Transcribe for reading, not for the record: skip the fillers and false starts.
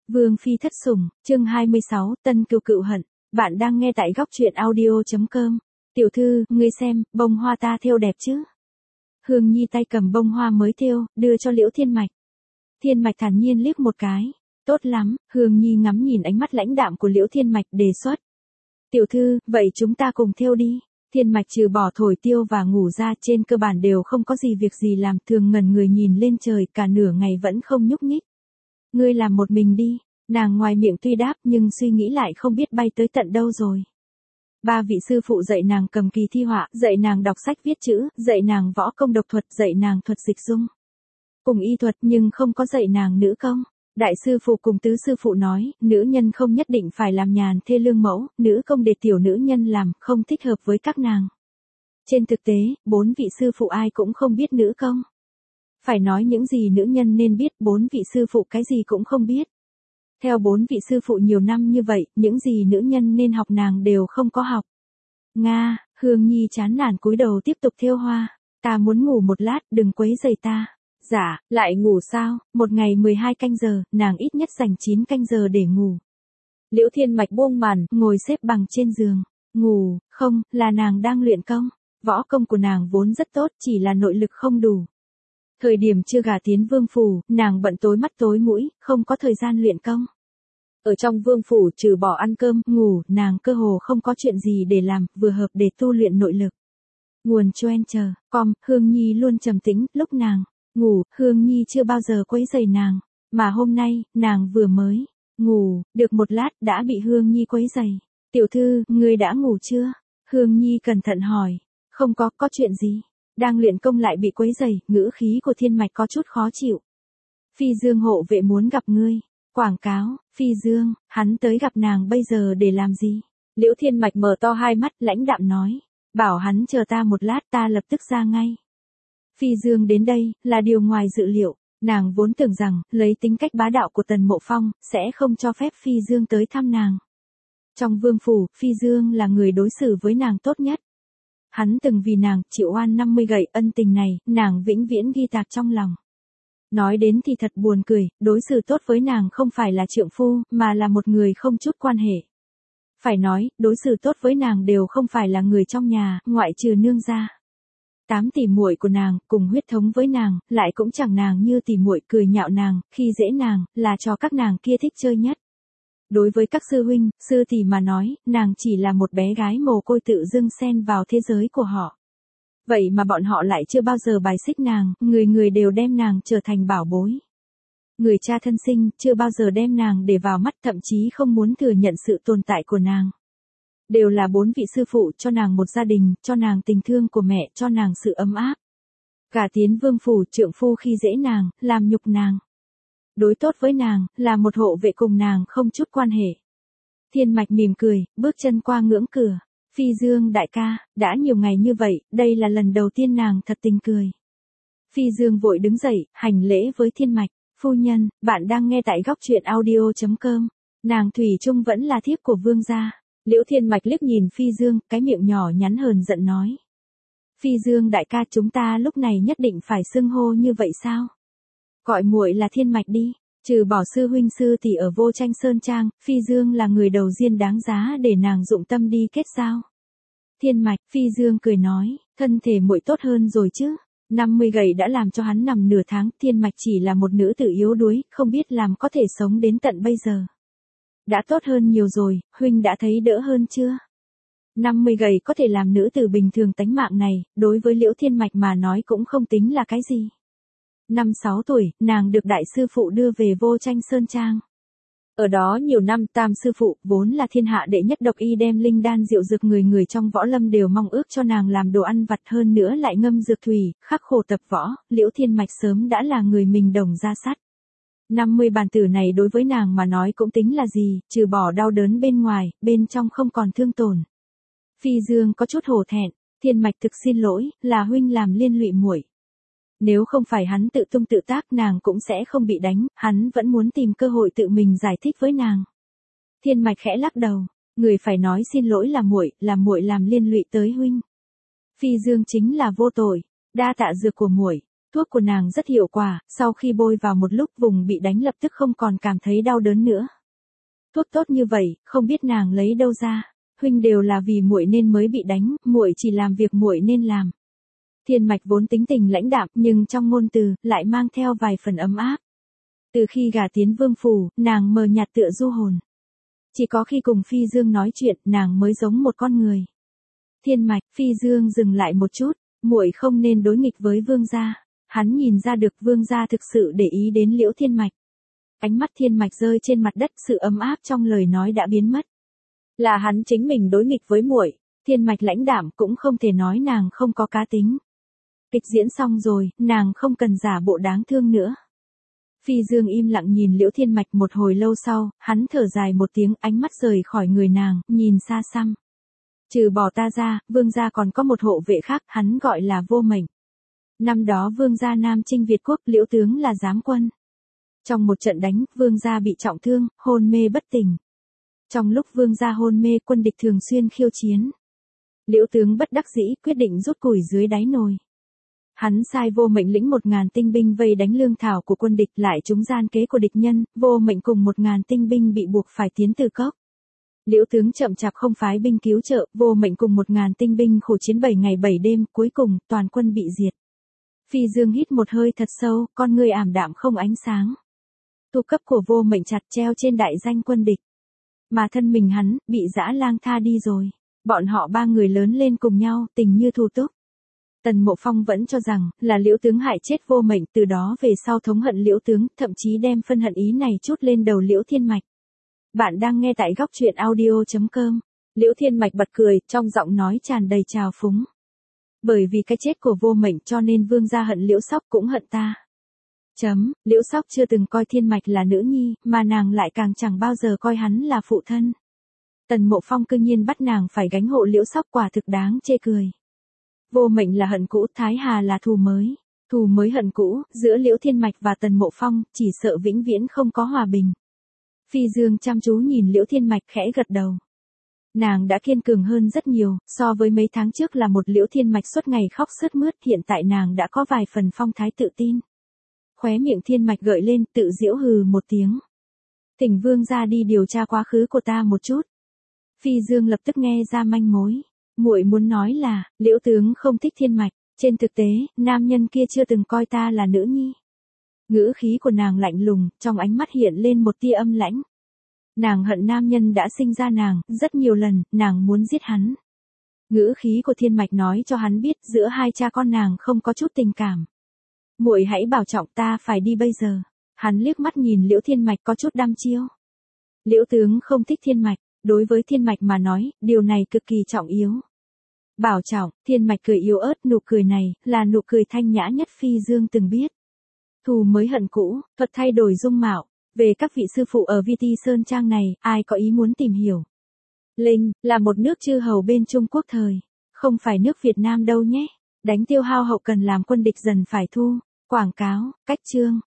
Vương phi thất sủng, chương 26, Tân Cừu Cựu hận. Bạn đang nghe tại góc truyện audio.com. Tiểu thư, ngươi xem, bông hoa ta thêu đẹp chứ? Hương Nhi tay cầm bông hoa mới thêu, đưa cho Liễu Thiên Mạch. Thiên Mạch thản nhiên liếc một cái. Tốt lắm, Hương Nhi ngắm nhìn ánh mắt lãnh đạm của Liễu Thiên Mạch đề xuất. Tiểu thư, vậy chúng ta cùng thêu đi. Thiên Mạch trừ bỏ thổi tiêu và ngủ ra trên cơ bản đều không có gì việc gì làm, thường ngẩn người nhìn lên trời cả nửa ngày vẫn không nhúc nhích. Ngươi làm một mình đi, nàng ngoài miệng tuy đáp nhưng suy nghĩ lại không biết bay tới tận đâu rồi. Ba vị sư phụ dạy nàng cầm kỳ thi họa, dạy nàng đọc sách viết chữ, dạy nàng võ công độc thuật, dạy nàng thuật dịch dung. Cùng y thuật nhưng không có dạy nàng nữ công. Đại sư phụ cùng tứ sư phụ nói, nữ nhân không nhất định phải làm nhàn thê lương mẫu, nữ công để tiểu nữ nhân làm, không thích hợp với các nàng. Trên thực tế, bốn vị sư phụ ai cũng không biết nữ công. Phải nói những gì nữ nhân nên biết, bốn vị sư phụ cái gì cũng không biết. Theo bốn vị sư phụ nhiều năm như vậy, những gì nữ nhân nên học nàng đều không có học. Nga, Hương Nhi chán nản cúi đầu tiếp tục thêu hoa. Ta muốn ngủ một lát, đừng quấy rầy ta. Dạ, lại ngủ sao? Một ngày 12 canh giờ, nàng ít nhất dành 9 canh giờ để ngủ. Liễu Thiên Mạch buông màn, ngồi xếp bằng trên giường. Ngủ, không, là nàng đang luyện công. Võ công của nàng vốn rất tốt, chỉ là nội lực không đủ. Thời điểm chưa gả tiến vương phủ, nàng bận tối mắt tối mũi, không có thời gian luyện công. Ở trong vương phủ trừ bỏ ăn cơm, ngủ, nàng cơ hồ không có chuyện gì để làm, vừa hợp để tu luyện nội lực. Nguồn choen chờ, Hương Nhi luôn trầm tĩnh, lúc nàng ngủ, Hương Nhi chưa bao giờ quấy rầy nàng, mà hôm nay, nàng vừa mới ngủ, được một lát đã bị Hương Nhi quấy rầy. Tiểu thư, ngươi đã ngủ chưa? Hương Nhi cẩn thận hỏi. Không có chuyện gì. Đang luyện công lại bị quấy rầy, ngữ khí của Thiên Mạch có chút khó chịu. Phi Dương hộ vệ muốn gặp ngươi. Quảng cáo, Phi Dương, hắn tới gặp nàng bây giờ để làm gì? Liễu Thiên Mạch mở to hai mắt, lãnh đạm nói. Bảo hắn chờ ta một lát, ta lập tức ra ngay. Phi Dương đến đây, là điều ngoài dự liệu. Nàng vốn tưởng rằng, lấy tính cách bá đạo của Tần Mộ Phong, sẽ không cho phép Phi Dương tới thăm nàng. Trong vương phủ, Phi Dương là người đối xử với nàng tốt nhất. Hắn từng vì nàng chịu oan 50 gậy, ân tình này, nàng vĩnh viễn ghi tạc trong lòng. Nói đến thì thật buồn cười, đối xử tốt với nàng không phải là trượng phu, mà là một người không chút quan hệ. Phải nói, đối xử tốt với nàng đều không phải là người trong nhà, ngoại trừ nương gia. 8 tỷ muội của nàng, cùng huyết thống với nàng, lại cũng chẳng nàng như tỷ muội, cười nhạo nàng, khi dễ nàng, là cho các nàng kia thích chơi nhất. Đối với các sư huynh, sư tỷ mà nói, nàng chỉ là một bé gái mồ côi tự dưng xen vào thế giới của họ. Vậy mà bọn họ lại chưa bao giờ bài xích nàng, người người đều đem nàng trở thành bảo bối. Người cha thân sinh, chưa bao giờ đem nàng để vào mắt, thậm chí không muốn thừa nhận sự tồn tại của nàng. Đều là bốn vị sư phụ cho nàng một gia đình, cho nàng tình thương của mẹ, cho nàng sự ấm áp. Gả tiến vương phủ, trượng phu khi dễ nàng, làm nhục nàng. Đối tốt với nàng, là một hộ vệ cùng nàng không chút quan hệ. Thiên Mạch mỉm cười, bước chân qua ngưỡng cửa. Phi Dương đại ca, đã nhiều ngày như vậy, đây là lần đầu tiên nàng thật tình cười. Phi Dương vội đứng dậy, hành lễ với Thiên Mạch. Phu nhân, bạn đang nghe tại góc truyện audio.com. Nàng thủy chung vẫn là thiếp của vương gia. Liễu Thiên Mạch liếc nhìn Phi Dương, cái miệng nhỏ nhắn hờn giận nói. Phi Dương đại ca, chúng ta lúc này nhất định phải xưng hô như vậy sao? Gọi muội là Thiên Mạch đi, trừ bỏ sư huynh sư tỷ ở Vô Tranh Sơn Trang, Phi Dương là người đầu tiên đáng giá để nàng dụng tâm đi kết giao. Thiên Mạch, Phi Dương cười nói, thân thể muội tốt hơn rồi chứ? 50 gậy đã làm cho hắn nằm nửa tháng, Thiên Mạch chỉ là một nữ tử yếu đuối, không biết làm có thể sống đến tận bây giờ. Đã tốt hơn nhiều rồi, huynh đã thấy đỡ hơn chưa? 50 gậy có thể làm nữ tử bình thường tánh mạng này, đối với Liễu Thiên Mạch mà nói cũng không tính là cái gì. 5-6 tuổi, nàng được đại sư phụ đưa về Vô Tranh Sơn Trang. Ở đó nhiều năm, tam sư phụ, vốn là thiên hạ đệ nhất độc y, đem linh đan rượu dược người người trong võ lâm đều mong ước cho nàng làm đồ ăn vặt, hơn nữa lại ngâm dược thủy, khắc khổ tập võ, Liễu Thiên Mạch sớm đã là người mình đồng ra sắt. 50 bàn tử này đối với nàng mà nói cũng tính là gì, trừ bỏ đau đớn bên ngoài, bên trong không còn thương tổn. Phi Dương có chút hổ thẹn, Thiên Mạch thực xin lỗi, là huynh làm liên lụy muội. Nếu không phải hắn tự tung tự tác, nàng cũng sẽ không bị đánh, hắn vẫn muốn tìm cơ hội tự mình giải thích với nàng. Thiên Mạch khẽ lắc đầu, người phải nói xin lỗi là muội làm liên lụy tới huynh. Phi Dương chính là vô tội, đa tạ dược của muội. Thuốc của nàng rất hiệu quả, sau khi bôi vào một lúc vùng bị đánh lập tức không còn cảm thấy đau đớn nữa. Thuốc tốt như vậy, không biết nàng lấy đâu ra. Huynh đều là vì muội nên mới bị đánh, muội chỉ làm việc muội nên làm. Thiên Mạch vốn tính tình lãnh đạm, nhưng trong ngôn từ lại mang theo vài phần ấm áp. Từ khi gả tiến vương phủ, nàng mờ nhạt tựa du hồn. Chỉ có khi cùng Phi Dương nói chuyện, nàng mới giống một con người. Thiên Mạch, Phi Dương dừng lại một chút, muội không nên đối nghịch với vương gia. Hắn nhìn ra được vương gia thực sự để ý đến Liễu Thiên Mạch. Ánh mắt Thiên Mạch rơi trên mặt đất, sự ấm áp trong lời nói đã biến mất. Là hắn chính mình đối nghịch với muội. Thiên Mạch lãnh đạm, cũng không thể nói nàng không có cá tính. Kịch diễn xong rồi, nàng không cần giả bộ đáng thương nữa. Phi Dương im lặng nhìn Liễu Thiên Mạch một hồi lâu sau, hắn thở dài một tiếng, ánh mắt rời khỏi người nàng, nhìn xa xăm. Trừ bỏ ta ra, vương gia còn có một hộ vệ khác, hắn gọi là Vô Mệnh. Năm đó vương gia Nam chinh Việt quốc, Liễu tướng là giám quân. Trong một trận đánh, vương gia bị trọng thương, hôn mê bất tỉnh. Trong lúc vương gia hôn mê, quân địch thường xuyên khiêu chiến. Liễu tướng bất đắc dĩ, quyết định rút củi dưới đáy nồi. Hắn sai Vô Mệnh lĩnh 1000 tinh binh vây đánh lương thảo của quân địch, lại trúng gian kế của địch nhân, Vô Mệnh cùng 1000 tinh binh bị buộc phải tiến từ cốc. Liễu tướng chậm chạp không phái binh cứu trợ, Vô Mệnh cùng 1000 tinh binh khổ chiến 7 ngày 7 đêm, cuối cùng toàn quân bị diệt. Phi Dương hít một hơi thật sâu, con người ảm đạm không ánh sáng. Tu cấp của Vô Mệnh chặt treo trên đại danh quân địch. Mà thân mình hắn, bị dã lang tha đi rồi. Bọn họ 3 người lớn lên cùng nhau, tình như thù túc. Tần Mộ Phong vẫn cho rằng, là Liễu tướng hại chết Vô Mệnh, từ đó về sau thống hận Liễu tướng, thậm chí đem phân hận ý này trút lên đầu Liễu Thiên Mạch. Bạn đang nghe tại góc truyện audio.com. Liễu Thiên Mạch bật cười, trong giọng nói tràn đầy trào phúng. Bởi vì cái chết của Vô Mệnh cho nên vương gia hận Liễu Sóc cũng hận ta. Liễu Sóc chưa từng coi Thiên Mạch là nữ nhi, mà nàng lại càng chẳng bao giờ coi hắn là phụ thân. Tần Mộ Phong cư nhiên bắt nàng phải gánh hộ Liễu Sóc, quả thực đáng chê cười. Vô Mệnh là hận cũ, Thái Hà là thù mới. Thù mới hận cũ, giữa Liễu Thiên Mạch và Tần Mộ Phong, chỉ sợ vĩnh viễn không có hòa bình. Phi Dương chăm chú nhìn Liễu Thiên Mạch khẽ gật đầu. Nàng đã kiên cường hơn rất nhiều, so với mấy tháng trước là một Liễu Thiên Mạch suốt ngày khóc sướt mướt, hiện tại nàng đã có vài phần phong thái tự tin. Khóe miệng Thiên Mạch gợi lên, tự giễu hừ một tiếng. Thỉnh vương gia đi điều tra quá khứ của ta một chút. Phi Dương lập tức nghe ra manh mối. Muội muốn nói là, Liễu tướng không thích Thiên Mạch, trên thực tế, nam nhân kia chưa từng coi ta là nữ nhi. Ngữ khí của nàng lạnh lùng, trong ánh mắt hiện lên một tia âm lãnh. Nàng hận nam nhân đã sinh ra nàng, rất nhiều lần, nàng muốn giết hắn. Ngữ khí của Thiên Mạch nói cho hắn biết, giữa hai cha con nàng không có chút tình cảm. Muội hãy bảo trọng, ta phải đi bây giờ. Hắn liếc mắt nhìn Liễu Thiên Mạch có chút đăm chiêu. Liễu tướng không thích Thiên Mạch, đối với Thiên Mạch mà nói, điều này cực kỳ trọng yếu. Bảo trọng, Thiên Mạch cười yếu ớt, nụ cười này, là nụ cười thanh nhã nhất Phi Dương từng biết. Thù mới hận cũ, thuật thay đổi dung mạo. Về các vị sư phụ ở VT Sơn Trang này, ai có ý muốn tìm hiểu. Linh, là một nước chư hầu bên Trung Quốc thời. Không phải nước Việt Nam đâu nhé. Đánh Tiêu Hao hậu cần làm quân địch dần phải thu. Quảng cáo, cách chương.